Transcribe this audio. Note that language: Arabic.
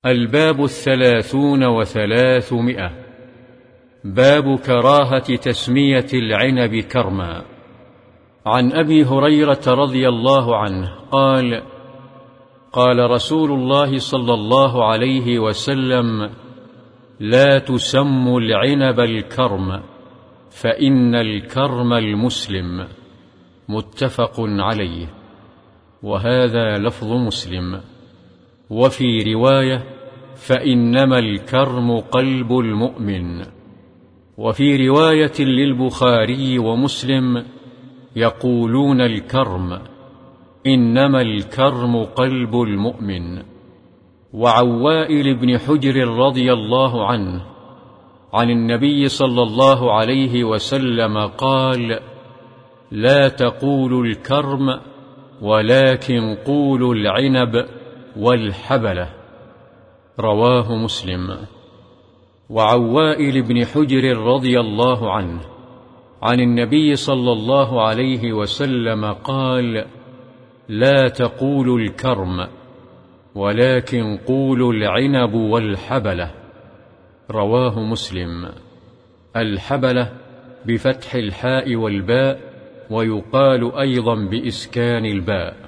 الباب 330. باب كراهة تسمية العنب كرما. عن أبي هريرة رضي الله عنه قال: قال رسول الله صلى الله عليه وسلم: لا تسموا العنب الكرم، فإن الكرم المسلم. متفق عليه، وهذا لفظ مسلم. وفي رواية: فإنما الكرم قلب المؤمن. وفي رواية للبخاري ومسلم يقولون الكرم، إنما الكرم قلب المؤمن. وعن وائل بن حجر رضي الله عنه عن النبي صلى الله عليه وسلم قال: لا تقولوا الكرم، ولكن قولوا العنب والحبلة. رواه مسلم. وعن وائل بن حجر رضي الله عنه عن النبي صلى الله عليه وسلم قال: لا تقولوا الكرم، ولكن قولوا العنب والحبلة. رواه مسلم. الحبلة بفتح الحاء والباء، ويقال أيضا بإسكان الباء.